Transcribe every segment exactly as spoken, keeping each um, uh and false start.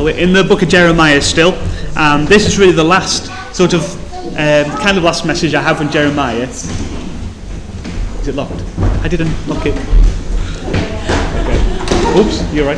Well, we're in the book of Jeremiah still. Um, this is really the last sort of, um, kind of last message I have on Jeremiah. Is it locked? I didn't lock it. Okay. Oops, you're right.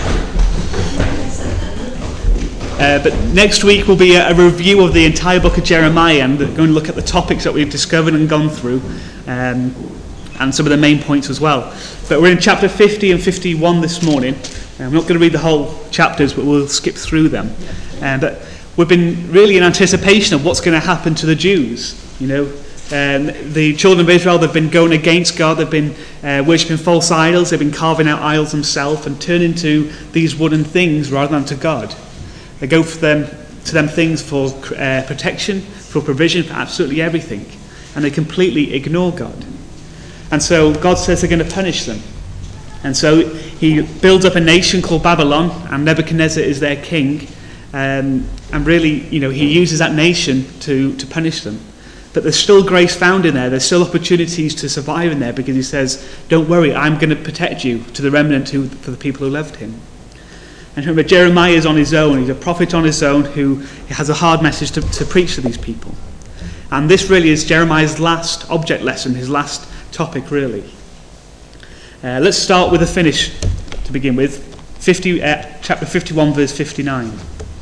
Uh, but next week will be a, a review of the entire book of Jeremiah, and we're going to look at the topics that we've discovered and gone through, um, and some of the main points as well. But we're in chapter fifty and fifty-one this morning. I'm not going to read the whole chapters, but we'll skip through them. Um, but we've been really in anticipation of what's going to happen to the Jews. You know, um, the children of Israel, they've been going against God. They've been uh, worshipping false idols. They've been carving out idols themselves and turning to these wooden things rather than to God. They go for them to them things for uh, protection, for provision, for absolutely everything, and they completely ignore God. And so God says they're going to punish them. And so he builds up a nation called Babylon, and Nebuchadnezzar is their king. Um, and really, you know, he uses that nation to, to punish them. But there's still grace found in there. There's still opportunities to survive in there, because he says, don't worry, I'm going to protect you, to the remnant who, for the people who loved him. And remember, Jeremiah is on his own. He's a prophet on his own who has a hard message to, to preach to these people. And this really is Jeremiah's last object lesson, his last topic, really. Uh, let's start with a finish to begin with. fifty, uh, chapter fifty-one, verse fifty-nine.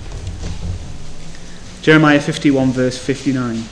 Jeremiah fifty-one, verse fifty-nine.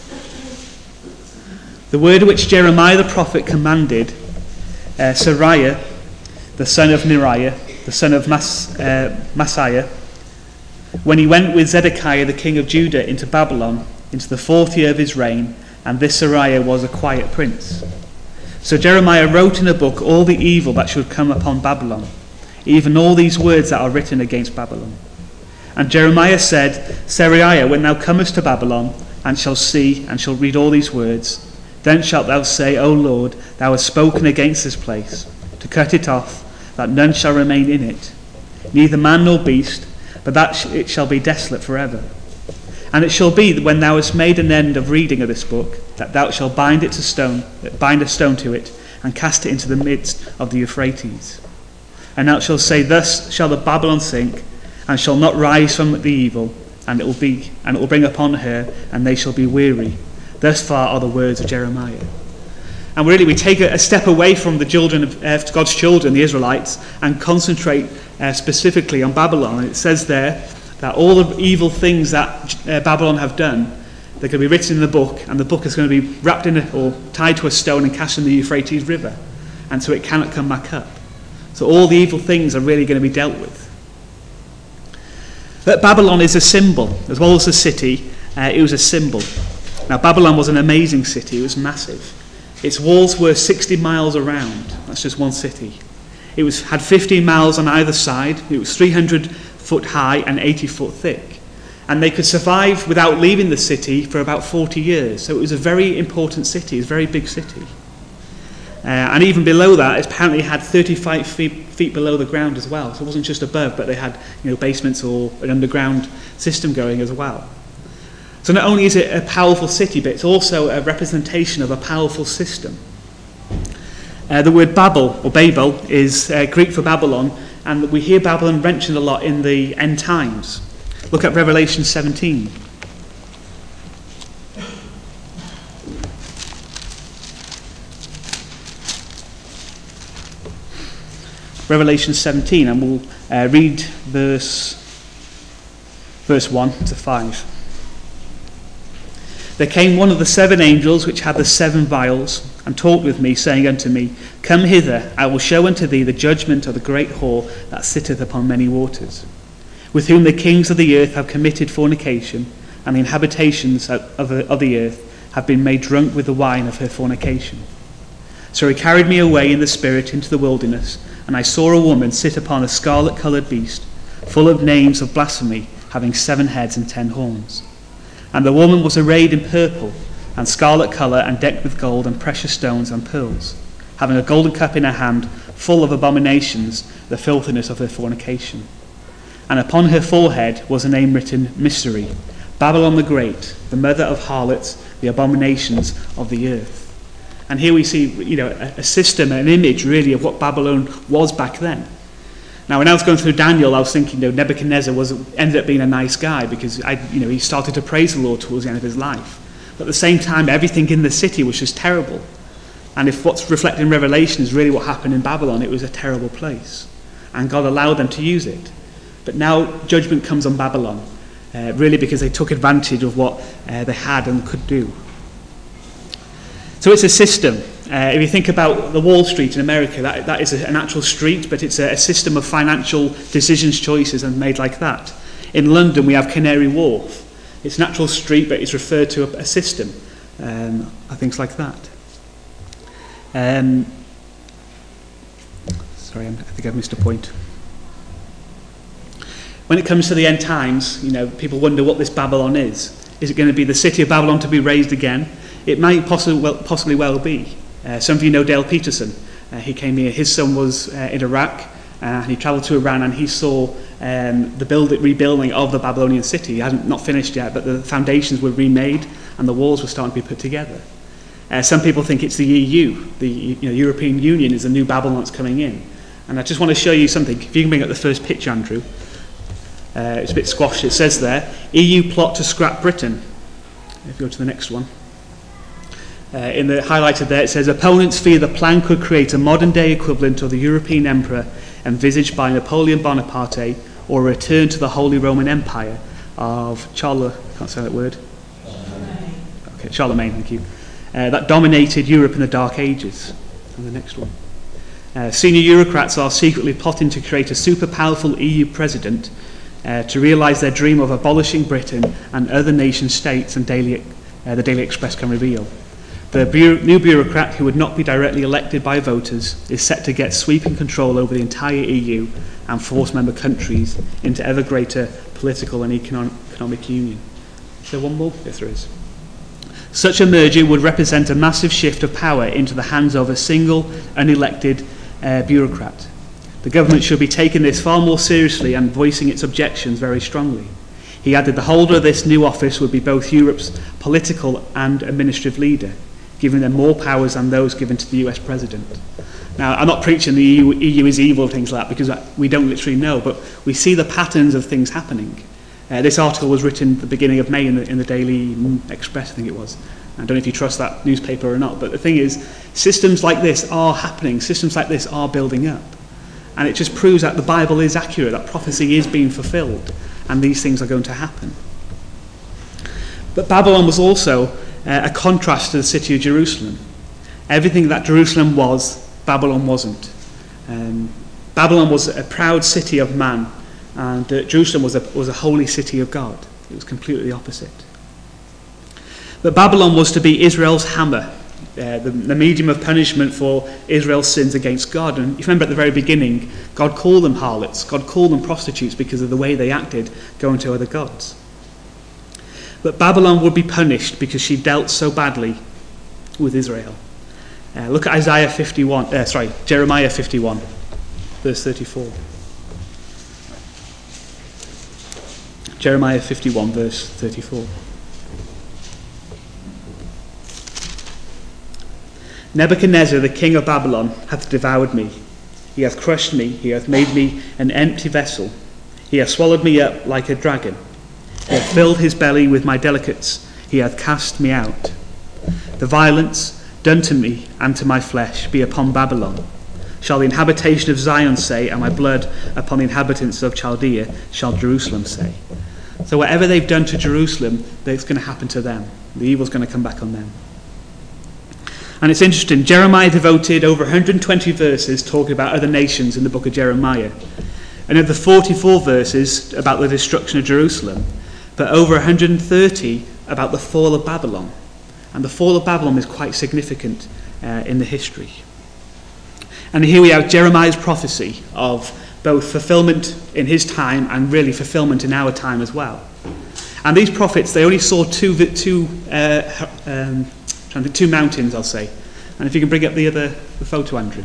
The word which Jeremiah the prophet commanded uh, Seraiah, the son of Neriah, the son of Mas, uh, Messiah, when he went with Zedekiah the king of Judah into Babylon, into the fourth year of his reign, and this Seraiah was a quiet prince. So Jeremiah wrote in a book all the evil that should come upon Babylon, even all these words that are written against Babylon. And Jeremiah said, Seraiah, when thou comest to Babylon, and shalt see, and shalt read all these words, then shalt thou say, O Lord, thou hast spoken against this place, to cut it off, that none shall remain in it, neither man nor beast, but that it shall be desolate forever. And it shall be that when thou hast made an end of reading of this book, that thou shalt bind it to stone, bind a stone to it, and cast it into the midst of the Euphrates. And thou shalt say, thus shall the Babylon sink, and shall not rise from the evil, and it will be, and it will bring upon her, and they shall be weary. Thus far are the words of Jeremiah. And really, we take a, a step away from the children of uh, God's children, the Israelites, and concentrate uh, specifically on Babylon. And it says there that all the evil things that uh, Babylon have done, they're going to be written in the book, and the book is going to be wrapped in a, or tied to a stone and cast in the Euphrates River, and so it cannot come back up. So all the evil things are really going to be dealt with. But Babylon is a symbol, as well as a city. Uh, it was a symbol. Now, Babylon was an amazing city. It was massive. Its walls were sixty miles around. That's just one city. It was had fifteen miles on either side. It was three hundred foot high and eighty foot thick. And they could survive without leaving the city for about forty years. So it was a very important city. It was a very big city. Uh, and even below that, it apparently had thirty-five feet, feet below the ground as well. So it wasn't just above, but they had, you know, basements or an underground system going as well. So not only is it a powerful city, but it's also a representation of a powerful system. Uh, the word Babel, or Babel, is uh, Greek for Babylon, and we hear Babylon mentioned a lot in the end times. Look at Revelation seventeen. Revelation seventeen, and we'll uh, read verse, verse one to five. There came one of the seven angels which had the seven vials, and talked with me, saying unto me, Come hither, I will show unto thee the judgment of the great whore that sitteth upon many waters, with whom the kings of the earth have committed fornication, and the inhabitations of the, of the earth have been made drunk with the wine of her fornication. So he carried me away in the spirit into the wilderness, and I saw a woman sit upon a scarlet-coloured beast, full of names of blasphemy, having seven heads and ten horns. And the woman was arrayed in purple and scarlet colour, and decked with gold and precious stones and pearls, having a golden cup in her hand, full of abominations, the filthiness of her fornication. And upon her forehead was a name written, Mystery, Babylon the Great, the mother of harlots, the abominations of the earth. And here we see, you know, a, a system, an image really of what Babylon was back then. Now, when I was going through Daniel, I was thinking, you know, Nebuchadnezzar was ended up being a nice guy because I, you know, he started to praise the Lord towards the end of his life. But at the same time, everything in the city was just terrible. And if what's reflected in Revelation is really what happened in Babylon, it was a terrible place. And God allowed them to use it. But now judgment comes on Babylon, uh, really because they took advantage of what uh, they had and could do. So it's a system. Uh, if you think about the Wall Street in America, that, that is a, an actual street, but it's a, a system of financial decisions, choices, and made like that. In London, we have Canary Wharf. It's an actual street, but it's referred to a, a system, um, things like that. Um, sorry, I think I've missed a point. When it comes to the end times, you know, people wonder what this Babylon is. Is it going to be the city of Babylon to be raised again? It might possibly well, possibly well be. Uh, some of you know Dale Peterson. Uh, he came here. His son was uh, in Iraq, uh, and he travelled to Iran, and he saw um, the build, rebuilding of the Babylonian city. It hadn't not finished yet, but the foundations were remade, and the walls were starting to be put together. Uh, some people think it's the E U, the you know, European Union, is the new Babylon that's coming in. And I just want to show you something. If you can bring up the first picture, Andrew. Uh, it's a bit squashed. It says there, E U plot to scrap Britain. If you go to the next one. Uh, in the highlighted there, it says, opponents fear the plan could create a modern-day equivalent of the European emperor envisaged by Napoleon Bonaparte, or a return to the Holy Roman Empire of Charles, I can't say that word. Charlemagne. Okay, Charlemagne, thank you. Uh, that dominated Europe in the Dark Ages. And the next one. Uh, senior Eurocrats are secretly plotting to create a super powerful E U president uh, to realise their dream of abolishing Britain and other nation states, and Daily, uh, the Daily Express can reveal. The bu- new bureaucrat, who would not be directly elected by voters, is set to get sweeping control over the entire E U and force member countries into ever greater political and econo- economic union. Is there one more? Yes, there is. Such a merger would represent a massive shift of power into the hands of a single, unelected uh, bureaucrat. The government should be taking this far more seriously and voicing its objections very strongly. He added the holder of this new office would be both Europe's political and administrative leader, giving them more powers than those given to the U S president. Now, I'm not preaching the E U, E U is evil, things like that, because we don't literally know, but we see the patterns of things happening. Uh, this article was written at the beginning of May in the, in the Daily Express, I think it was. I don't know if you trust that newspaper or not, but the thing is, systems like this are happening, systems like this are building up. And it just proves that the Bible is accurate, that prophecy is being fulfilled, and these things are going to happen. But Babylon was also uh, a contrast to the city of Jerusalem. Everything that Jerusalem was, Babylon wasn't. Um, Babylon was a proud city of man, and uh, Jerusalem was a, was a holy city of God. It was completely the opposite. But Babylon was to be Israel's hammer, uh, the, the medium of punishment for Israel's sins against God. And you remember at the very beginning, God called them harlots, God called them prostitutes because of the way they acted going to other gods. But Babylon would be punished because she dealt so badly with Israel. Uh, look at Isaiah fifty-one, uh, sorry, Jeremiah fifty-one, verse thirty-four. Jeremiah fifty-one, verse thirty-four. Nebuchadnezzar, the king of Babylon, hath devoured me. He hath crushed me. He hath made me an empty vessel. He hath swallowed me up like a dragon. He hath filled his belly with my delicates. He hath cast me out. The violence done to me and to my flesh be upon Babylon. Shall the inhabitation of Zion say, and my blood upon the inhabitants of Chaldea shall Jerusalem say. So whatever they've done to Jerusalem, it's going to happen to them. The evil's going to come back on them. And it's interesting, Jeremiah devoted over one hundred twenty verses talking about other nations in the book of Jeremiah. And of the forty-four verses about the destruction of Jerusalem, but over one hundred thirty about the fall of Babylon. And the fall of Babylon is quite significant uh, in the history. And here we have Jeremiah's prophecy of both fulfillment in his time and really fulfillment in our time as well. And these prophets, they only saw two, two, uh, um, two mountains, I'll say. And if you can bring up the other the photo, Andrew.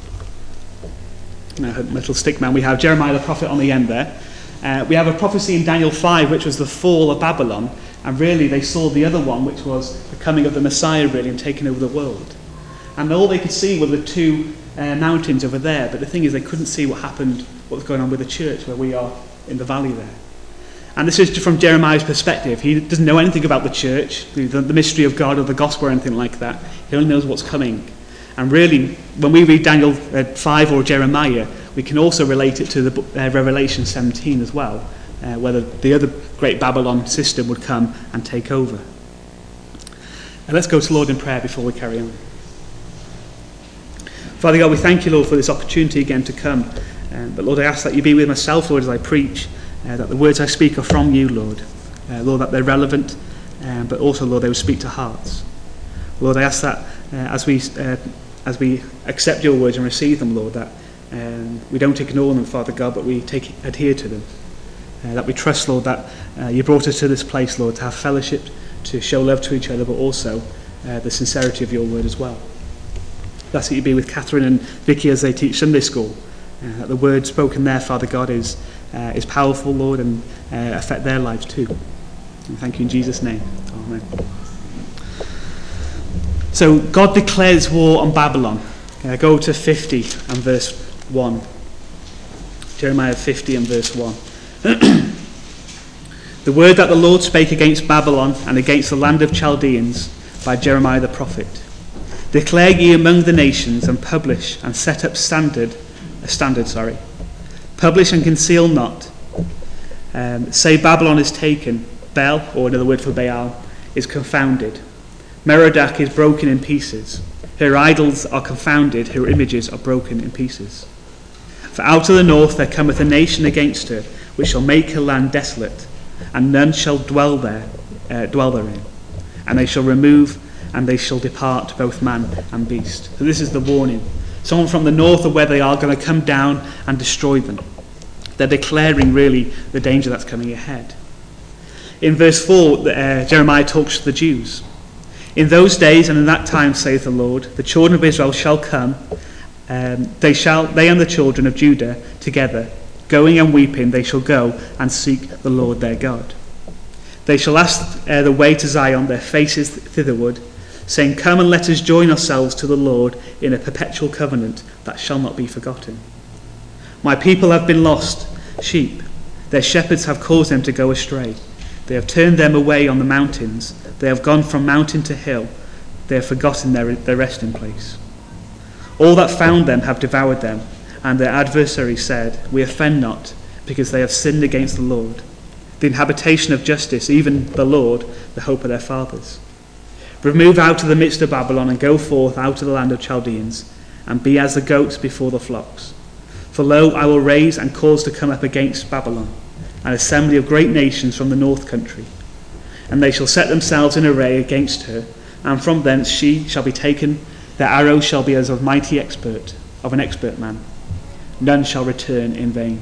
No, little stick man. We have Jeremiah the prophet on the end there. Uh, we have a prophecy in Daniel five, which was the fall of Babylon. And really they saw the other one, which was the coming of the Messiah, really, and taking over the world. And all they could see were the two uh, mountains over there. But the thing is, they couldn't see what happened what's going on with the church where we are in the valley there. And this is from Jeremiah's perspective. He doesn't know anything about the church, the, the mystery of God or the gospel or anything like that. He only knows what's coming. And really, when we read Daniel uh, five or Jeremiah, we can also relate it to the uh, Revelation seventeen as well, uh, where the, the other great Babylon system would come and take over. And let's go to Lord in prayer before we carry on. Father God, we thank you, Lord, for this opportunity again to come. Um, but Lord, I ask that you be with myself, Lord, as I preach. Uh, that the words I speak are from you, Lord. Uh, Lord, that they're relevant, um, but also, Lord, they will speak to hearts. Lord, I ask that uh, as we uh, as we accept your words and receive them, Lord, that um, we don't ignore them, Father God, but we take adhere to them. Uh, that we trust, Lord, that uh, you brought us to this place, Lord, to have fellowship, to show love to each other, but also uh, the sincerity of your word as well. That's that you be with Catherine and Vicky as they teach Sunday school. Uh, that the word spoken there, Father God, is uh, is powerful, Lord, and uh, affect their lives too. And thank you in Jesus' name. Amen. So God declares war on Babylon. Uh, go to fifty and verse one. Jeremiah fifty and verse one. The word that the Lord spake against Babylon and against the land of Chaldeans by Jeremiah the prophet. Declare ye among the nations and publish and set up standard, a standard, sorry. Publish and conceal not. Um, say Babylon is taken. Bel, or another word for Baal, is confounded. Merodach is broken in pieces. Her idols are confounded. Her images are broken in pieces. For out of the north there cometh a nation against her, which shall make her land desolate, and none shall dwell there, uh, dwell therein. And they shall remove, and they shall depart, both man and beast. So this is the warning. Someone from the north of where they are going to come down and destroy them. They're declaring really the danger that's coming ahead. In verse four, uh, Jeremiah talks to the Jews. In those days and in that time, saith the Lord, the children of Israel shall come, um, they shall, they and the children of Judah together, going and weeping, they shall go and seek the Lord their God. They shall ask uh, the way to Zion, their faces thitherward, saying, come and let us join ourselves to the Lord in a perpetual covenant that shall not be forgotten. My people have been lost sheep. Their shepherds have caused them to go astray. They have turned them away on the mountains. They have gone from mountain to hill. They have forgotten their, their resting place. All that found them have devoured them, and their adversaries said, we offend not, because they have sinned against the Lord, the inhabitation of justice, even the Lord, the hope of their fathers. Remove out of the midst of Babylon, and go forth out of the land of Chaldeans, and be as the goats before the flocks. For lo, I will raise and cause to come up against Babylon an assembly of great nations from the north country, and they shall set themselves in array against her, and from thence she shall be taken. Their arrows shall be as of mighty expert, of an expert man. None shall return in vain.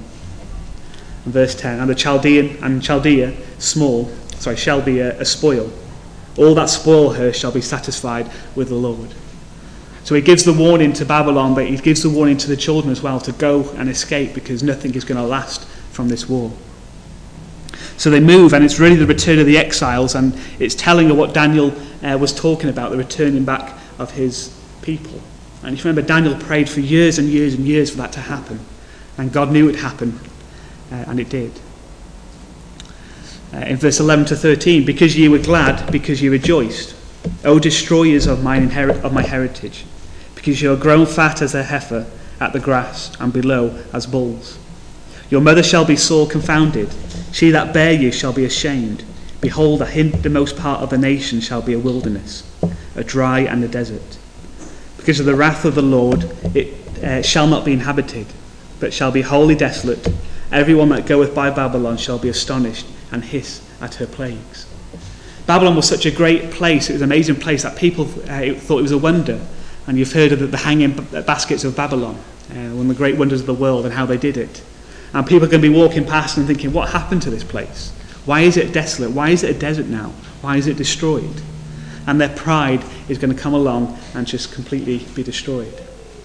And verse ten, and the Chaldean and Chaldea small, sorry, shall be a, a spoil. All that spoil her shall be satisfied with the Lord. So he gives the warning to Babylon, but he gives the warning to the children as well to go and escape, because nothing is going to last from this war. So they move, and it's really the return of the exiles, and it's telling of what Daniel uh, was talking about, the returning back of his people. And if you remember, Daniel prayed for years and years and years for that to happen, and God knew it would happen, uh, and it did. Uh, in verse eleven to thirteen, because ye were glad, because ye rejoiced, O destroyers of mine inherit of my heritage, because you are grown fat as a heifer at the grass, and below as bulls. Your mother shall be sore confounded, she that bare you shall be ashamed. Behold, the hindermost part of the nation shall be a wilderness, a dry and a desert. Because of the wrath of the Lord it uh, shall not be inhabited, but shall be wholly desolate. Every one that goeth by Babylon shall be astonished and hiss at her plagues. Babylon was such a great place, it was an amazing place, that people uh, thought it was a wonder. And you've heard of the, the hanging baskets of Babylon, uh, one of the great wonders of the world, and how they did it. And people are going to be walking past and thinking, what happened to this place? Why is it desolate? Why is it a desert now? Why is it destroyed? And their pride is going to come along and just completely be destroyed.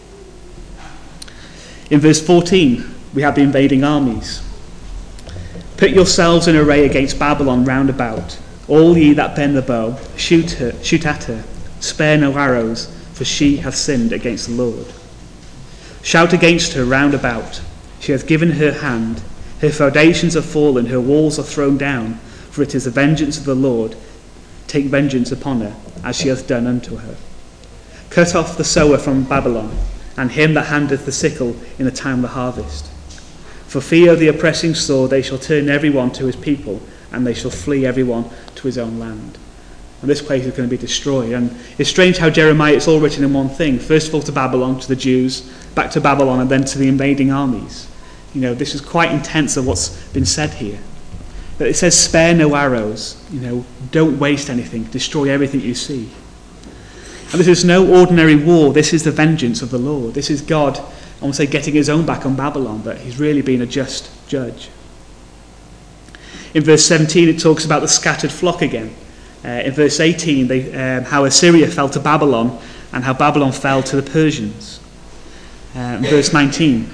In verse fourteen, we have the invading armies. Put yourselves in array against Babylon round about. All ye that bend the bow, shoot her, shoot at her. Spare no arrows, for she hath sinned against the Lord. Shout against her round about. She hath given her hand. Her foundations are fallen, her walls are thrown down, for it is the vengeance of the Lord. Take vengeance upon her, as she hath done unto her. Cut off the sower from Babylon, and him that handeth the sickle in the time of the harvest. For fear of the oppressing sword they shall turn every one to his people, and they shall flee every one to his own land. And this place is going to be destroyed. And it's strange how Jeremiah, it's all written in one thing. First of all to Babylon, to the Jews, back to Babylon, and then to the invading armies. You know, this is quite intense of what's been said here. But it says, spare no arrows. You know, don't waste anything. Destroy everything you see. And this is no ordinary war. This is the vengeance of the Lord. This is God, I won't say getting his own back on Babylon, but he's really been a just judge. In verse seventeen, it talks about the scattered flock again. Uh, in verse eighteen, they, um, how Assyria fell to Babylon and how Babylon fell to the Persians. Uh, in verse nineteen,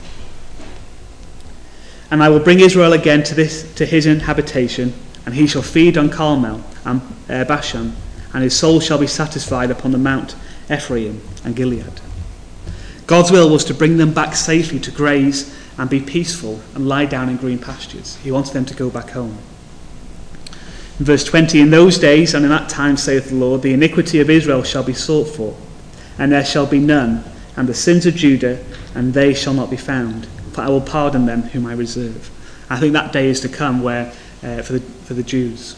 and I will bring Israel again to this to his habitation, and he shall feed on Carmel and uh, Bashan, and his soul shall be satisfied upon the Mount Ephraim and Gilead. God's will was to bring them back safely to graze and be peaceful and lie down in green pastures. He wanted them to go back home. In verse twenty, in those days and in that time, saith the Lord, the iniquity of Israel shall be sought for, and there shall be none, and the sins of Judah, and they shall not be found, for I will pardon them whom I reserve. I think that day is to come where uh, for the for the Jews.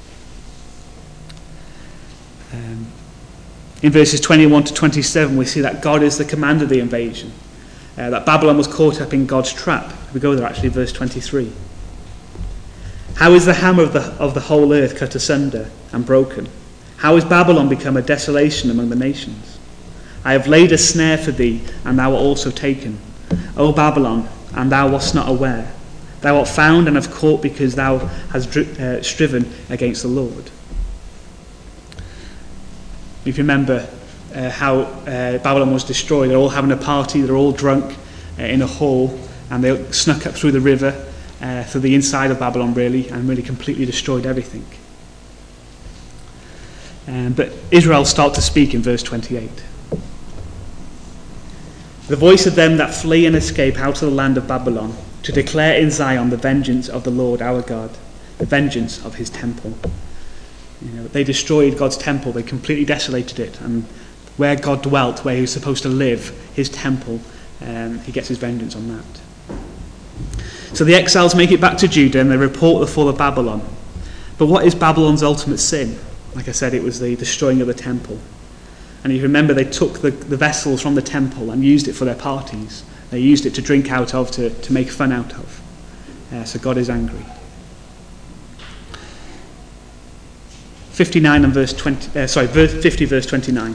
Um, in verses twenty-one to twenty-seven, we see that God is the commander of the invasion. Uh, that Babylon was caught up in God's trap. We go there actually, verse twenty-three. How is the hammer of the, of the whole earth cut asunder and broken? How is Babylon become a desolation among the nations? I have laid a snare for thee, and thou art also taken. O Babylon, and thou wast not aware. Thou art found and have caught because thou hast dri- uh, striven against the Lord. If you remember uh, how uh, Babylon was destroyed, they're all having a party, they're all drunk uh, in a hall, and they snuck up through the river, uh, through the inside of Babylon really, and really completely destroyed everything. Um, but Israel start to speak in verse twenty-eight. The voice of them that flee and escape out of the land of Babylon, to declare in Zion the vengeance of the Lord our God, the vengeance of his temple. You know, they destroyed God's temple, they completely desolated it, and where God dwelt, where he was supposed to live, his temple, um, he gets his vengeance on that. So the exiles make it back to Judah and they report the fall of Babylon. But what is Babylon's ultimate sin? Like I said, it was the destroying of the temple. And you remember they took the, the vessels from the temple and used it for their parties. They used it to drink out of, to, to make fun out of. Uh, so God is angry. fifty-nine and verse twenty. Uh, sorry, verse fifty, verse twenty-nine.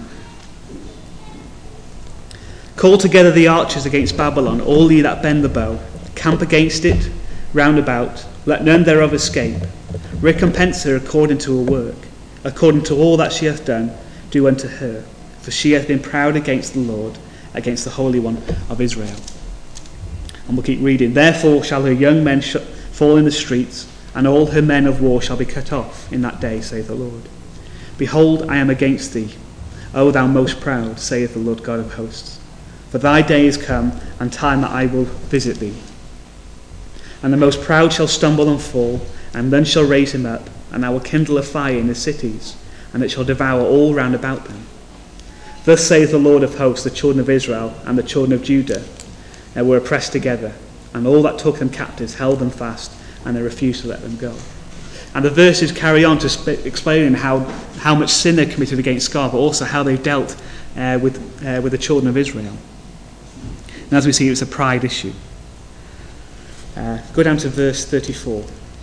Call together the archers against Babylon, all ye that bend the bow. Camp against it, round about. Let none thereof escape. Recompense her according to her work, according to all that she hath done, do unto her. For she hath been proud against the Lord, against the Holy One of Israel. And we'll keep reading. Therefore shall her young men sh- fall in the streets, and all her men of war shall be cut off in that day, saith the Lord. Behold, I am against thee, O thou most proud, saith the Lord God of hosts. For thy day is come, and time that I will visit thee. And the most proud shall stumble and fall, and none shall raise him up, and I will kindle a fire in the cities, and it shall devour all round about them. Thus saith the Lord of hosts, the children of Israel and the children of Judah uh, were oppressed together, and all that took them captives held them fast, and they refused to let them go. And the verses carry on to sp- explaining how, how much sin they committed against God, but also how they dealt uh, with, uh, with the children of Israel. And as we see, it's a pride issue. Uh, go down to verse thirty-four.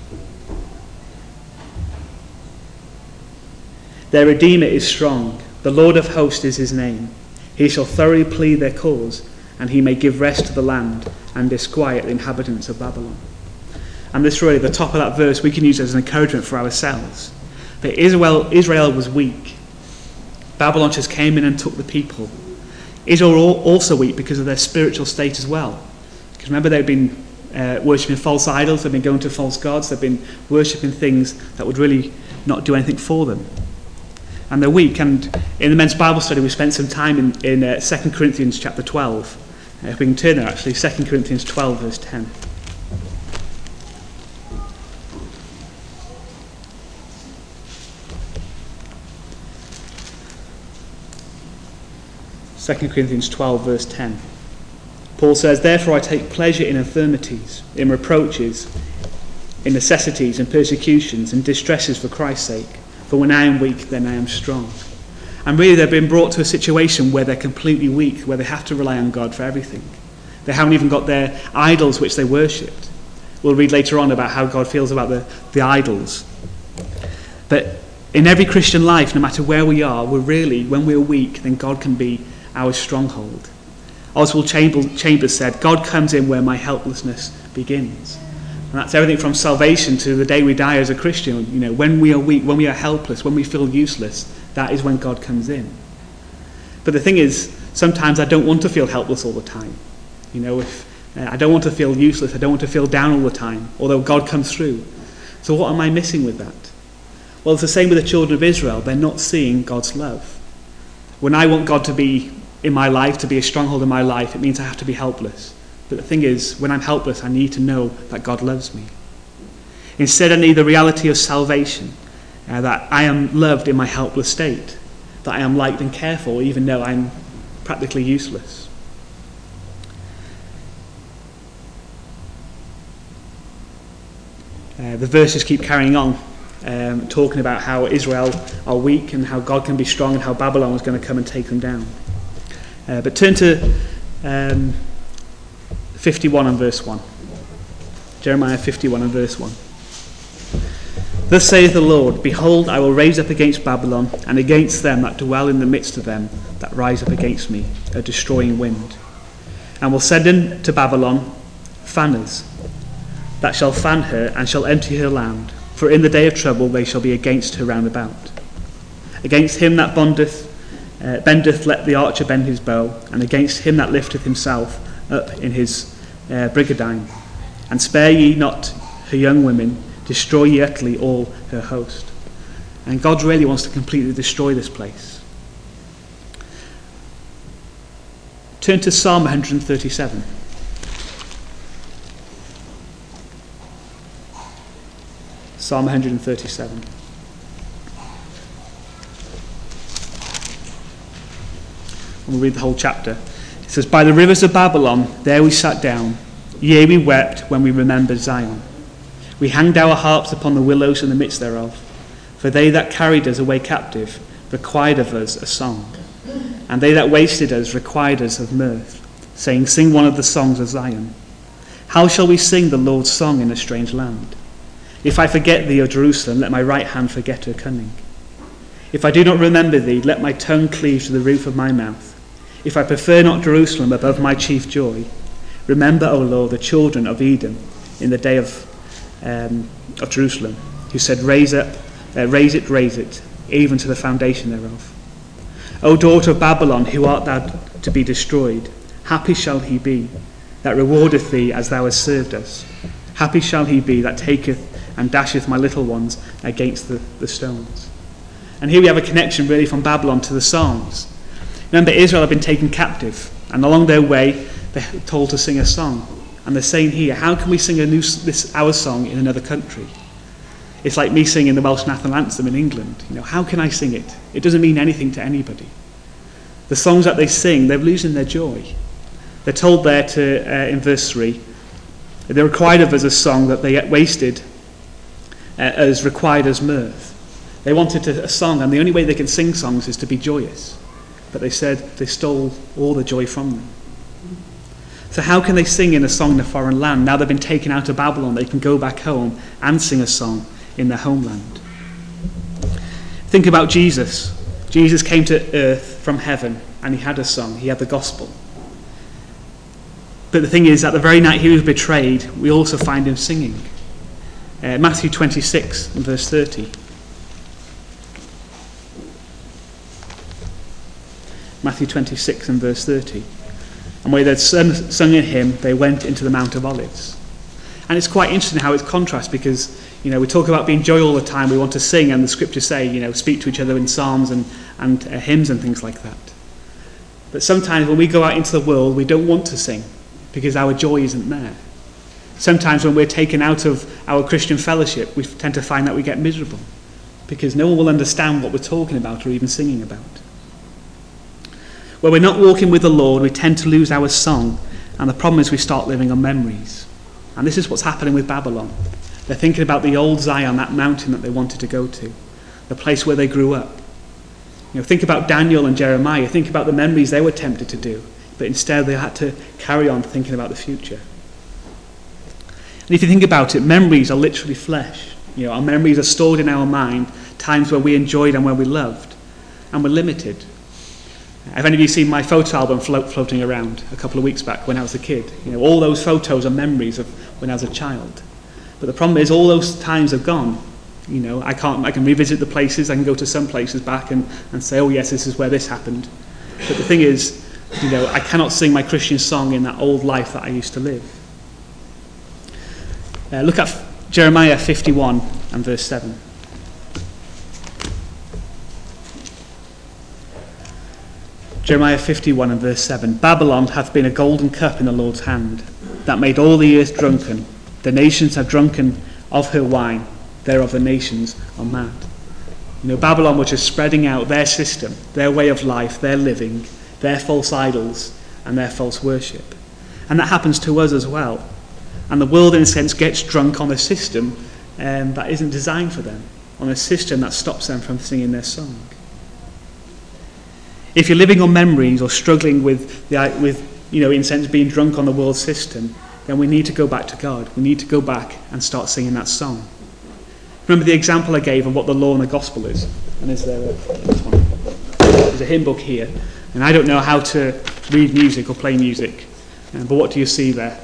Their Redeemer is strong. The Lord of hosts is his name. He shall thoroughly plead their cause, and he may give rest to the land and disquiet the inhabitants of Babylon. And this really, the top of that verse, we can use as an encouragement for ourselves. That Israel, Israel was weak. Babylon just came in and took the people. Israel were also weak because of their spiritual state as well. Because remember, they've been uh, worshipping false idols, they've been going to false gods, they've been worshipping things that would really not do anything for them. And they're weak. And in the men's Bible study, we spent some time in, in uh, Second Corinthians chapter twelve. Uh, if we can turn there actually, Second Corinthians twelve verse ten. Second Corinthians twelve verse ten. Paul says, "Therefore I take pleasure in infirmities, in reproaches, in necessities, in persecutions, and distresses for Christ's sake. For when I am weak, then I am strong." And really they've been brought to a situation where they're completely weak, where they have to rely on God for everything. They haven't even got their idols which they worshipped. We'll read later on about how God feels about the, the idols. But in every Christian life, no matter where we are, we're really, when we're weak, then God can be our stronghold. Oswald Chambers said, "God comes in where my helplessness begins." And that's everything from salvation to the day we die as a Christian. You know, when we are weak, when we are helpless, when we feel useless, that is when God comes in. But the thing is, sometimes I don't want to feel helpless all the time. You know, if uh, I don't want to feel useless, I don't want to feel down all the time, although God comes through. So what am I missing with that? Well, it's the same with the children of Israel. They're not seeing God's love. When I want God to be in my life, to be a stronghold in my life, it means I have to be helpless. But the thing is, when I'm helpless, I need to know that God loves me. Instead, I need the reality of salvation, uh, that I am loved in my helpless state, that I am liked and cared for, even though I'm practically useless. Uh, the verses keep carrying on, um, talking about how Israel are weak and how God can be strong and how Babylon was going to come and take them down. Uh, but turn to um, fifty-one and verse one. Jeremiah fifty-one and verse one. "Thus saith the Lord, Behold, I will raise up against Babylon, and against them that dwell in the midst of them, that rise up against me, a destroying wind. And will send into Babylon fanners, that shall fan her, and shall empty her land. For in the day of trouble they shall be against her round about. Against him that bondeth, uh, bendeth let the archer bend his bow, and against him that lifteth himself up in his uh, brigandine. And spare ye not her young women, destroy ye utterly all her host." And God really wants to completely destroy this place. Turn to Psalm one thirty-seven. Psalm one thirty-seven. We'll read the whole chapter. It says, "By the rivers of Babylon, there we sat down. Yea, we wept when we remembered Zion. We hanged our harps upon the willows in the midst thereof. For they that carried us away captive required of us a song. And they that wasted us required us of mirth, saying, Sing one of the songs of Zion. How shall we sing the Lord's song in a strange land? If I forget thee, O Jerusalem, let my right hand forget her cunning. If I do not remember thee, let my tongue cleave to the roof of my mouth. If I prefer not Jerusalem above my chief joy, remember, O Lord, the children of Edom in the day of um, of Jerusalem, who said, Raise up, uh, raise it, raise it, even to the foundation thereof. O daughter of Babylon, who art thou to be destroyed? Happy shall he be that rewardeth thee as thou hast served us. Happy shall he be that taketh and dasheth my little ones against the, the stones. And here we have a connection really from Babylon to the Psalms. Remember, Israel had been taken captive, and along their way they're told to sing a song. And they're saying here, how can we sing a new, this our song in another country? It's like me singing the Welsh National Anthem in England. You know, how can I sing it? It doesn't mean anything to anybody. The songs that they sing, they're losing their joy. They're told there to uh, in verse three, they required of us a song that they wasted uh, as required as mirth. They wanted to, a song, and the only way they can sing songs is to be joyous. But they said they stole all the joy from them. So how can they sing in a song in a foreign land? Now they've been taken out of Babylon, they can go back home and sing a song in their homeland. Think about Jesus. Jesus came to earth from heaven, and he had a song, he had the gospel. But the thing is, that the very night he was betrayed, we also find him singing. Uh, Matthew twenty-six and verse thirty. Matthew twenty-six and verse thirty. And when they'd sung, sung a hymn, they went into the Mount of Olives. And it's quite interesting how it's contrast, because, you know, we talk about being joy all the time, we want to sing, and the scriptures say, you know, speak to each other in psalms and, and uh, hymns and things like that. But sometimes when we go out into the world, we don't want to sing because our joy isn't there. Sometimes when we're taken out of our Christian fellowship, we tend to find that we get miserable because no one will understand what we're talking about or even singing about. When we're not walking with the Lord, we tend to lose our song, and the problem is we start living on memories. And this is what's happening with Babylon. They're thinking about the old Zion, that mountain that they wanted to go to, the place where they grew up. You know, think about Daniel and Jeremiah. Think about the memories they were tempted to do, but instead they had to carry on thinking about the future. And if you think about it, memories are literally flesh. You know, our memories are stored in our mind, times where we enjoyed and where we loved, and we're limited. Have any of you seen my photo album float, floating around a couple of weeks back when I was a kid? You know, all those photos are memories of when I was a child. But the problem is all those times are gone. You know, I can't. I can revisit the places. I can go to some places back and, and say, oh yes, this is where this happened. But the thing is, you know, I cannot sing my Christian song in that old life that I used to live. Uh, look at Jeremiah fifty-one and verse seven. Jeremiah fifty-one and verse seven. Babylon hath been a golden cup in the Lord's hand, that made all the earth drunken. The nations have drunken of her wine, thereof the nations are mad. You know, Babylon was just spreading out their system, their way of life, their living, their false idols, and their false worship. And that happens to us as well. And the world, in a sense, gets drunk on a system um, that isn't designed for them, on a system that stops them from singing their song. If you're living on memories or struggling with, the, with you know, in a sense, being drunk on the world system, then we need to go back to God. We need to go back and start singing that song. Remember the example I gave of what the law and the gospel is? And is there a, this one? There's a hymn book here. And I don't know how to read music or play music. Um, but what do you see there?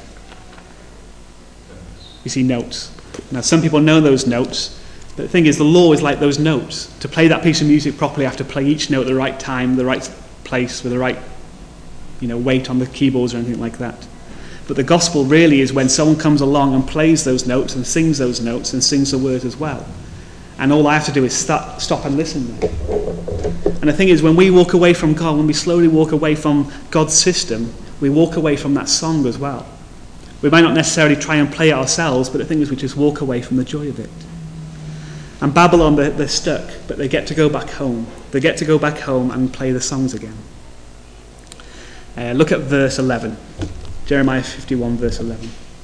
You see notes. Now some people know those notes. But the thing is, the law is like those notes. To play that piece of music properly, I have to play each note at the right time, the right place, with the right, you know, weight on the keyboards or anything like that. But the gospel really is when someone comes along and plays those notes and sings those notes and sings the word as well. And all I have to do is start, stop and listen there. And the thing is, when we walk away from God, when we slowly walk away from God's system, we walk away from that song as well. We might not necessarily try and play it ourselves, but the thing is, we just walk away from the joy of it. And Babylon, they're, they're stuck, but they get to go back home. They get to go back home and play the songs again. Uh, look at verse eleven. Jeremiah fifty-one, verse eleven.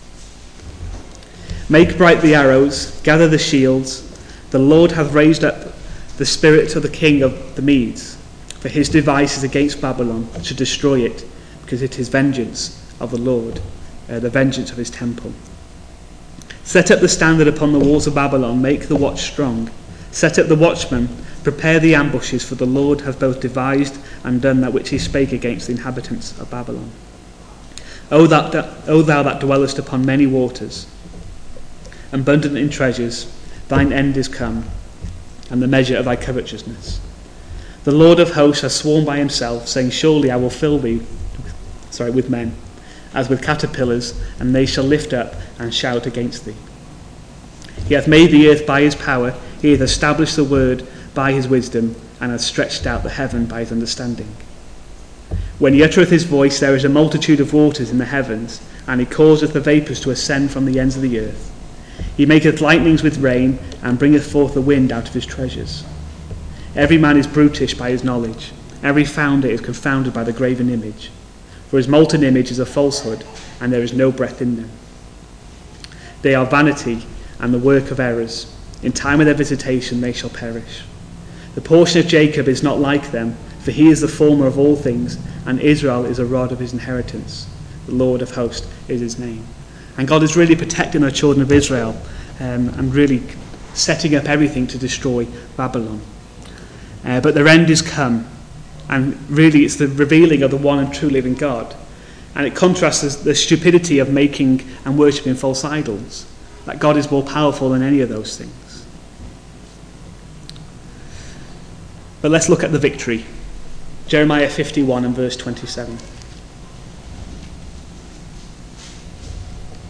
Make bright the arrows, gather the shields. The Lord hath raised up the spirit of the king of the Medes, for his device is against Babylon, to destroy it, because it is vengeance of the Lord, uh, the vengeance of his temple. Set up the standard upon the walls of Babylon, make the watch strong. Set up the watchmen, prepare the ambushes, for the Lord hath both devised and done that which he spake against the inhabitants of Babylon. O, that, o thou that dwellest upon many waters, abundant in treasures, thine end is come, and the measure of thy covetousness. The Lord of hosts has sworn by himself, saying, surely I will fill thee sorry, with men, as with caterpillars, and they shall lift up and shout against thee. He hath made the earth by his power, he hath established the word by his wisdom, and hath stretched out the heaven by his understanding. When he uttereth his voice, there is a multitude of waters in the heavens, and he causeth the vapours to ascend from the ends of the earth. He maketh lightnings with rain, and bringeth forth the wind out of his treasures. Every man is brutish by his knowledge, every founder is confounded by the graven image. For his molten image is a falsehood, and there is no breath in them. They are vanity and the work of errors. In time of their visitation they shall perish. The portion of Jacob is not like them, for he is the former of all things, and Israel is a rod of his inheritance. The Lord of hosts is his name. And God is really protecting the children of Israel um, and really setting up everything to destroy Babylon. Uh, but their end is come. And really it's the revealing of the one and true living God. And it contrasts the stupidity of making and worshipping false idols. That God is more powerful than any of those things. But let's look at the victory. Jeremiah fifty-one and verse twenty-seven.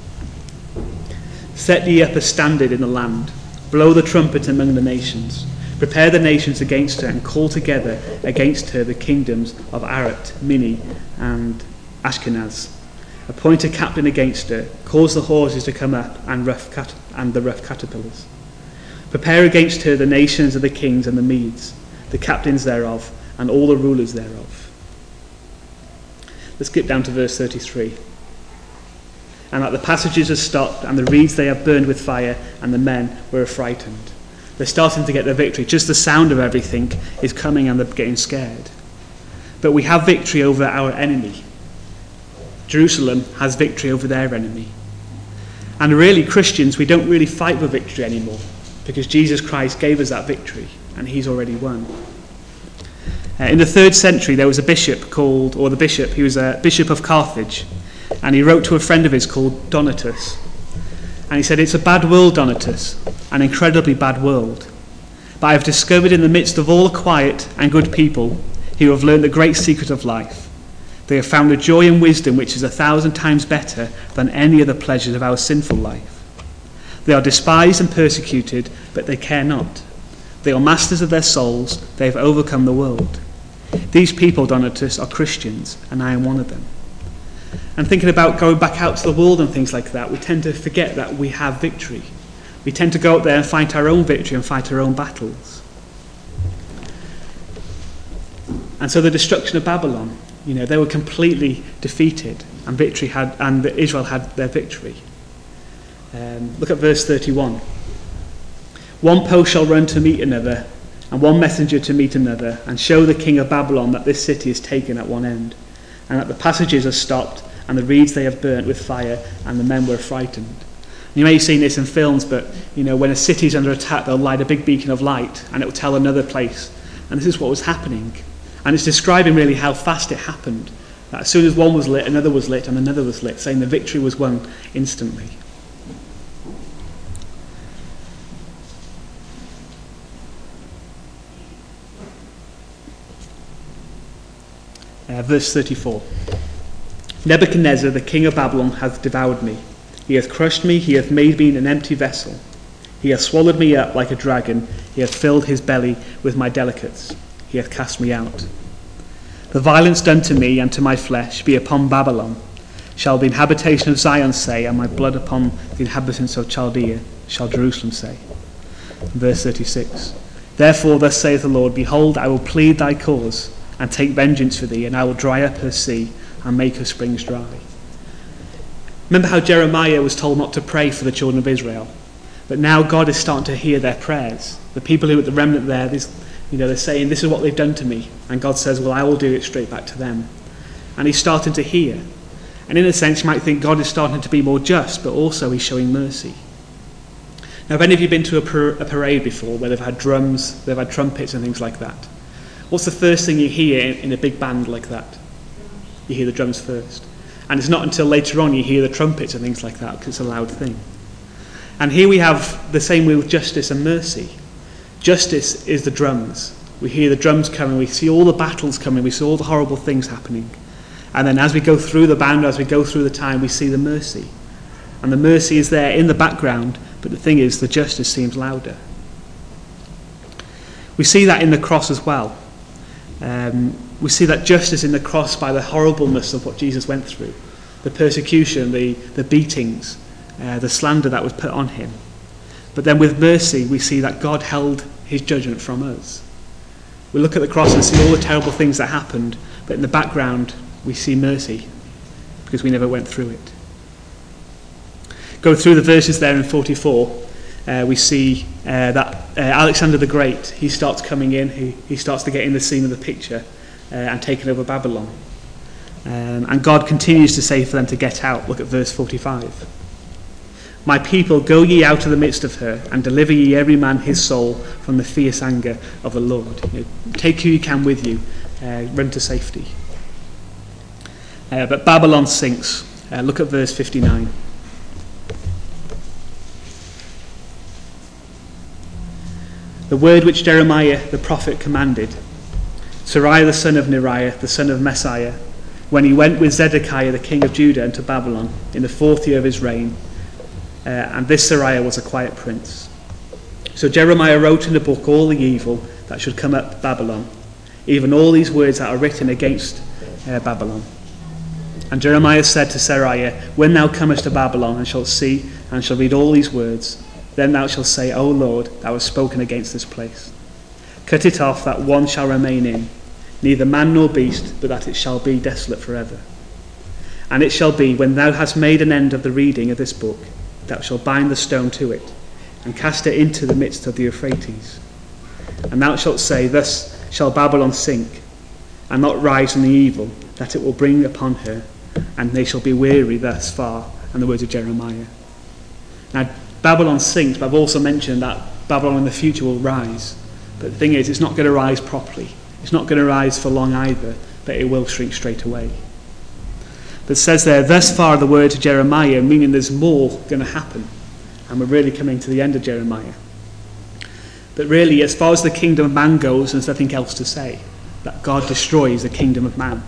Set ye up a standard in the land. Blow the trumpet among the nations. Prepare the nations against her and call together against her the kingdoms of Arat, Mini, and Ashkenaz. Appoint a captain against her. Cause the horses to come up and, rough cat- and the rough caterpillars. Prepare against her the nations of the kings and the Medes, the captains thereof, and all the rulers thereof. Let's skip down to verse thirty-three. And that the passages are stopped, and the reeds they have burned with fire, and the men were affrighted. They're starting to get their victory. Just the sound of everything is coming and they're getting scared. But we have victory over our enemy. Jerusalem has victory over their enemy. And really, Christians, we don't really fight for victory anymore because Jesus Christ gave us that victory and he's already won. Uh, in the third century, there was a bishop called, or the bishop, he was a bishop of Carthage, and he wrote to a friend of his called Donatus. And he said, "It's a bad world, Donatus, an incredibly bad world. But I have discovered in the midst of all the quiet and good people who have learned the great secret of life. They have found a joy and wisdom which is a thousand times better than any other pleasures of our sinful life. They are despised and persecuted, but they care not. They are masters of their souls. They have overcome the world. These people, Donatus, are Christians, and I am one of them." And thinking about going back out to the world and things like that, we tend to forget that we have victory. We tend to go out there and fight our own victory and fight our own battles. And so the destruction of Babylon, you know, they were completely defeated, and victory had, and Israel had their victory. Um, look at verse thirty-one. "One post shall run to meet another, and one messenger to meet another, and show the king of Babylon that this city is taken at one end, and that the passages are stopped, and the reeds they have burnt with fire, and the men were frightened." You may have seen this in films, but you know, when a city is under attack, they'll light a big beacon of light, and it will tell another place. And this is what was happening. And it's describing really how fast it happened. That as soon as one was lit, another was lit, and another was lit, saying the victory was won instantly. Uh, verse thirty-four. "Nebuchadnezzar, the king of Babylon, hath devoured me. He hath crushed me, he hath made me an empty vessel. He hath swallowed me up like a dragon, he hath filled his belly with my delicates. He hath cast me out. The violence done to me and to my flesh be upon Babylon. Shall the habitation of Zion say, and my blood upon the inhabitants of Chaldea, shall Jerusalem say." Verse thirty-six. "Therefore thus saith the Lord, Behold, I will plead thy cause, and take vengeance for thee, and I will dry up her sea, and make her springs dry." Remember how Jeremiah was told not to pray for the children of Israel, but now God is starting to hear their prayers. The people who are the remnant there, this, you know, they're saying, "This is what they've done to me," and God says, "Well, I will do it straight back to them." And he's starting to hear. And in a sense, you might think God is starting to be more just, but also he's showing mercy. Now, have any of you been to a, par- a parade before where they've had drums, they've had trumpets and things like that? What's the first thing you hear in, in a big band like that? You hear the drums first. And it's not until later on you hear the trumpets and things like that, because it's a loud thing. And here we have the same way with justice and mercy. Justice is the drums. We hear the drums coming, we see all the battles coming, we see all the horrible things happening. And then as we go through the band, as we go through the time, we see the mercy. And the mercy is there in the background, but the thing is, the justice seems louder. We see that in the cross as well. Um, we see that justice in the cross by the horribleness of what Jesus went through. The persecution, the, the beatings, uh, the slander that was put on him. But then with mercy, we see that God held his judgment from us. We look at the cross and see all the terrible things that happened, but in the background, we see mercy, because we never went through it. Go through the verses there in forty-four, uh, we see uh, that uh, Alexander the Great, he starts coming in, he, he starts to get in the scene of the picture uh, and taking over Babylon. Um, and God continues to say for them to get out. Look at verse forty-five. "My people, go ye out of the midst of her, and deliver ye every man his soul from the fierce anger of the Lord." You know, take who you can with you, uh, run to safety. Uh, but Babylon sinks. Uh, look at verse fifty-nine. "The word which Jeremiah the prophet commanded, Seraiah the son of Neriah, the son of Messiah, when he went with Zedekiah the king of Judah into Babylon in the fourth year of his reign, uh, and this Seraiah was a quiet prince. So Jeremiah wrote in the book all the evil that should come up Babylon, even all these words that are written against uh, Babylon. And Jeremiah said to Seraiah, when thou comest to Babylon, and shalt see, and shalt read all these words, then thou shalt say, O Lord, thou hast spoken against this place. Cut it off, that one shall remain in, neither man nor beast, but that it shall be desolate forever. And it shall be, when thou hast made an end of the reading of this book, thou shalt bind the stone to it, and cast it into the midst of the Euphrates. And thou shalt say, thus shall Babylon sink, and not rise from the evil that it will bring upon her, and they shall be weary thus far. And the words of Jeremiah. Now, Babylon sinks, but I've also mentioned that Babylon in the future will rise. But the thing is, it's not going to rise properly. It's not going to rise for long either, but it will shrink straight away. But it says there, thus far the word to Jeremiah, meaning there's more going to happen. And we're really coming to the end of Jeremiah. But really, as far as the kingdom of man goes, there's nothing else to say. That God destroys the kingdom of man.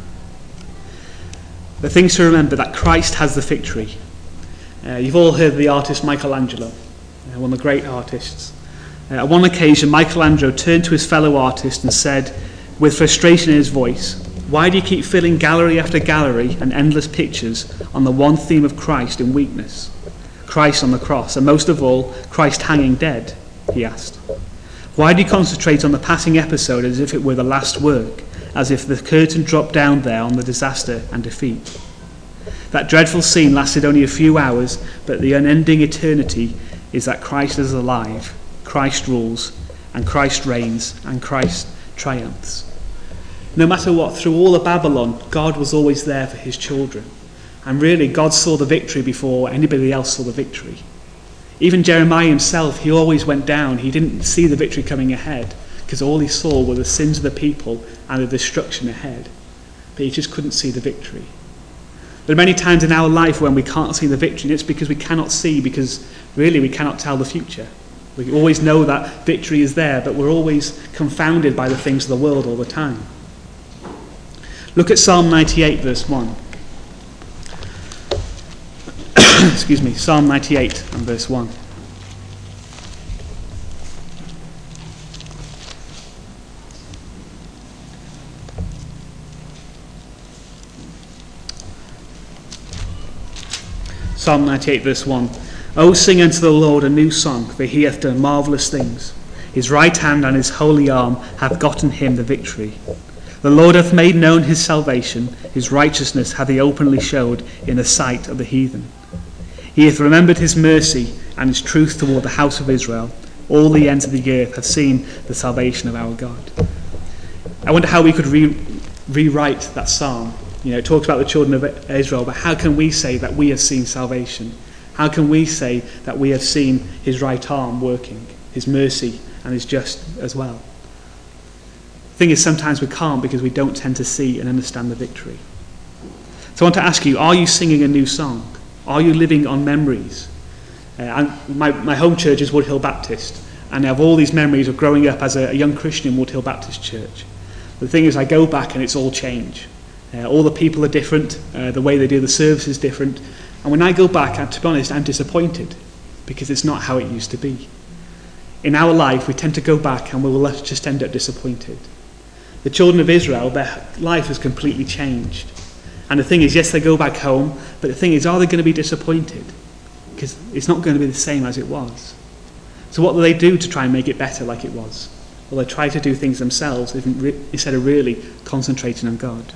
The things to remember, that Christ has the victory. Uh, you've all heard of the artist Michelangelo, uh, one of the great artists. Uh, at one occasion, Michelangelo turned to his fellow artist and said, with frustration in his voice, why do you keep filling gallery after gallery and endless pictures on the one theme of Christ in weakness? Christ on the cross, and most of all, Christ hanging dead, he asked. Why do you concentrate on the passing episode as if it were the last work, as if the curtain dropped down there on the disaster and defeat? That dreadful scene lasted only a few hours, but the unending eternity is that Christ is alive, Christ rules, and Christ reigns, and Christ triumphs. No matter what, through all of Babylon, God was always there for his children. And really, God saw the victory before anybody else saw the victory. Even Jeremiah himself, he always went down. He didn't see the victory coming ahead, because all he saw were the sins of the people and the destruction ahead. But he just couldn't see the victory. There are many times in our life when we can't see the victory, and it's because we cannot see, because really we cannot tell the future. We always know that victory is there, but we're always confounded by the things of the world all the time. Look at Psalm ninety-eight, verse one. Excuse me, Psalm ninety-eight and verse one. Psalm ninety-eight, verse one. O sing unto the Lord a new song, for he hath done marvellous things. His right hand and his holy arm hath gotten him the victory. The Lord hath made known his salvation, his righteousness hath he openly showed in the sight of the heathen. He hath remembered his mercy and his truth toward the house of Israel. All the ends of the earth have seen the salvation of our God. I wonder how we could re- rewrite that psalm. You know, it talks about the children of Israel, but how can we say that we have seen salvation? How can we say that we have seen his right arm working, his mercy and his just as well? The thing is, sometimes we can't because we don't tend to see and understand the victory. So I want to ask you, are you singing a new song? Are you living on memories? Uh, and my, my home church is Woodhill Baptist, and I have all these memories of growing up as a, a young Christian in Woodhill Baptist Church. The thing is, I go back and it's all changed. Uh, all the people are different, uh, the way they do the service is different, and when I go back, and to be honest, I'm disappointed because it's not how it used to be. In our life, we tend to go back and we'll just end up disappointed. The children of Israel, their life has completely changed. And the thing is, yes, they go back home, but the thing is, are they going to be disappointed? Because it's not going to be the same as it was. So what do they do to try and make it better like it was? Well, they try to do things themselves instead of really concentrating on God.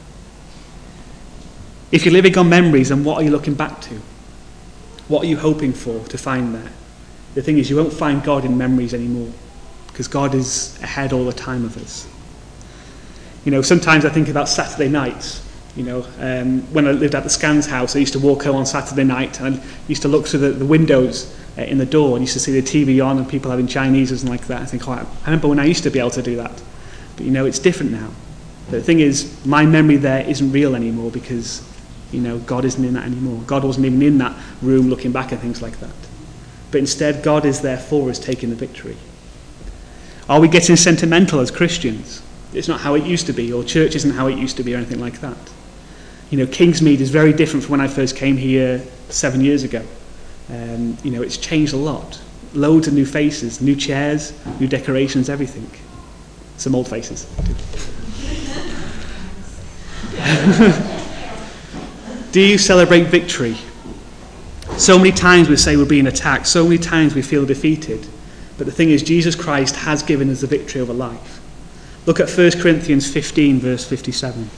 If you're living on memories, then what are you looking back to? What are you hoping for to find there? The thing is, you won't find God in memories anymore, because God is ahead all the time of us. You know, sometimes I think about Saturday nights. You know, um, when I lived at the Scans house, I used to walk home on Saturday night and I used to look through the, the windows uh, in the door and used to see the T V on and people having Chinese and like that. I think, oh, I remember when I used to be able to do that. But, you know, it's different now. But the thing is, my memory there isn't real anymore because, you know, God isn't in that anymore. God wasn't even in that room looking back at things like that. But instead, God is there for us, taking the victory. Are we getting sentimental as Christians? It's not how it used to be, or church isn't how it used to be, or anything like that. You know, Kingsmead is very different from when I first came here seven years ago. Um, you know, it's changed a lot. loads of new faces, new chairs, new decorations, everything. Some old faces. Do you celebrate victory? So many times we say we're being attacked. So many times we feel defeated. But the thing is, Jesus Christ has given us the victory over life. Look at First Corinthians fifteen, verse fifty-seven.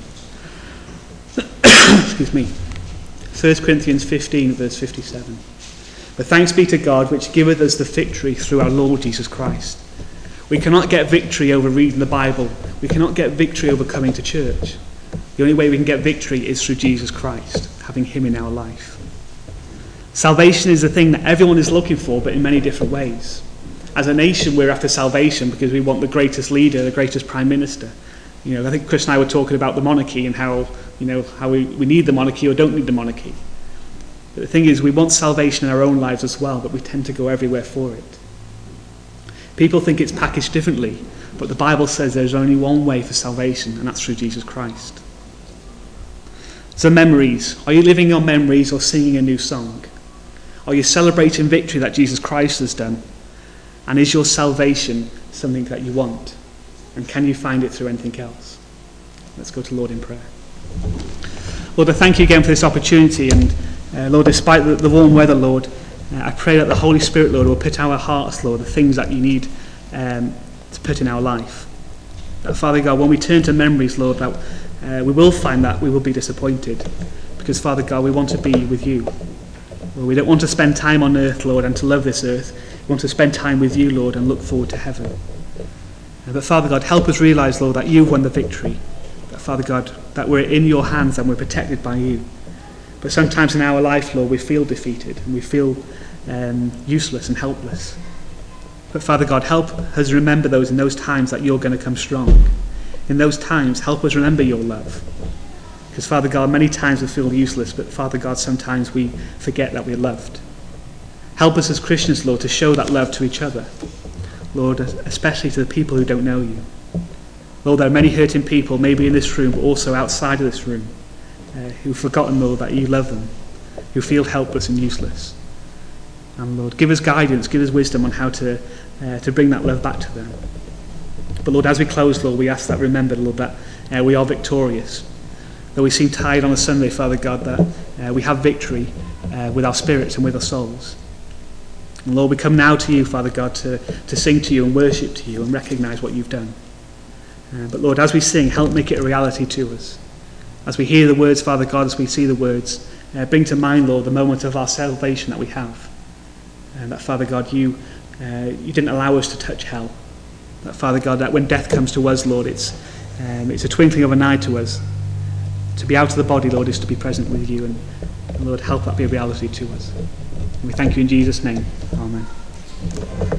Excuse me. First Corinthians fifteen, verse fifty-seven. But thanks be to God, which giveth us the victory through our Lord Jesus Christ. We cannot get victory over reading the Bible. We cannot get victory over coming to church. The only way we can get victory is through Jesus Christ, having him in our life. Salvation is the thing that everyone is looking for, but in many different ways. As a nation, we're after salvation because we want the greatest leader, the greatest prime minister. You know, I think Chris and I were talking about the monarchy and how, you know, how we, we need the monarchy or don't need the monarchy. But the thing is, we want salvation in our own lives as well, but we tend to go everywhere for it. People think it's packaged differently, but the Bible says there's only one way for salvation, and that's through Jesus Christ. So memories. Are you living on memories or singing a new song? Are you celebrating victory that Jesus Christ has done? And is your salvation something that you want? And can you find it through anything else? Let's go to Lord in prayer. Lord, I thank you again for this opportunity. And uh, Lord, despite the, the warm weather, Lord, uh, I pray that the Holy Spirit, Lord, will put in our hearts, Lord, the things that you need um, to put in our life. That, Father God, when we turn to memories, Lord, that uh, we will find that we will be disappointed. Because, Father God, we want to be with you. Well, we don't want to spend time on earth, Lord, and to love this earth. We want to spend time with you, Lord, and look forward to heaven. Uh, but, Father God, help us realise, Lord, that you've won the victory. That, Father God, that we're in your hands and we're protected by you. But sometimes in our life, Lord, we feel defeated and we feel um, useless and helpless. But, Father God, help us remember those in those times that you're going to come strong. In those times, help us remember your love. Because, Father God, many times we feel useless, but, Father God, sometimes we forget that we're loved. Help us as Christians, Lord, to show that love to each other. Lord, especially to the people who don't know you. Lord, there are many hurting people, maybe in this room, but also outside of this room, uh, who've forgotten, Lord, that you love them, who feel helpless and useless. And, Lord, give us guidance, give us wisdom on how to, uh, to bring that love back to them. But, Lord, as we close, Lord, we ask that, remember, Lord, that uh, we are victorious. Though we seem tired on a Sunday, Father God, that uh, we have victory uh, with our spirits and with our souls. And Lord, we come now to you, Father God, to, to sing to you and worship to you and recognise what you've done. Uh, but Lord, as we sing, help make it a reality to us. As we hear the words, Father God, as we see the words, uh, bring to mind, Lord, the moment of our salvation that we have. And that, Father God, you, uh, you didn't allow us to touch hell. That, Father God, that when death comes to us, Lord, it's, um, it's a twinkling of an eye to us. To be out of the body, Lord, is to be present with you. And, and Lord, help that be a reality to us. And we thank you in Jesus' name. Amen.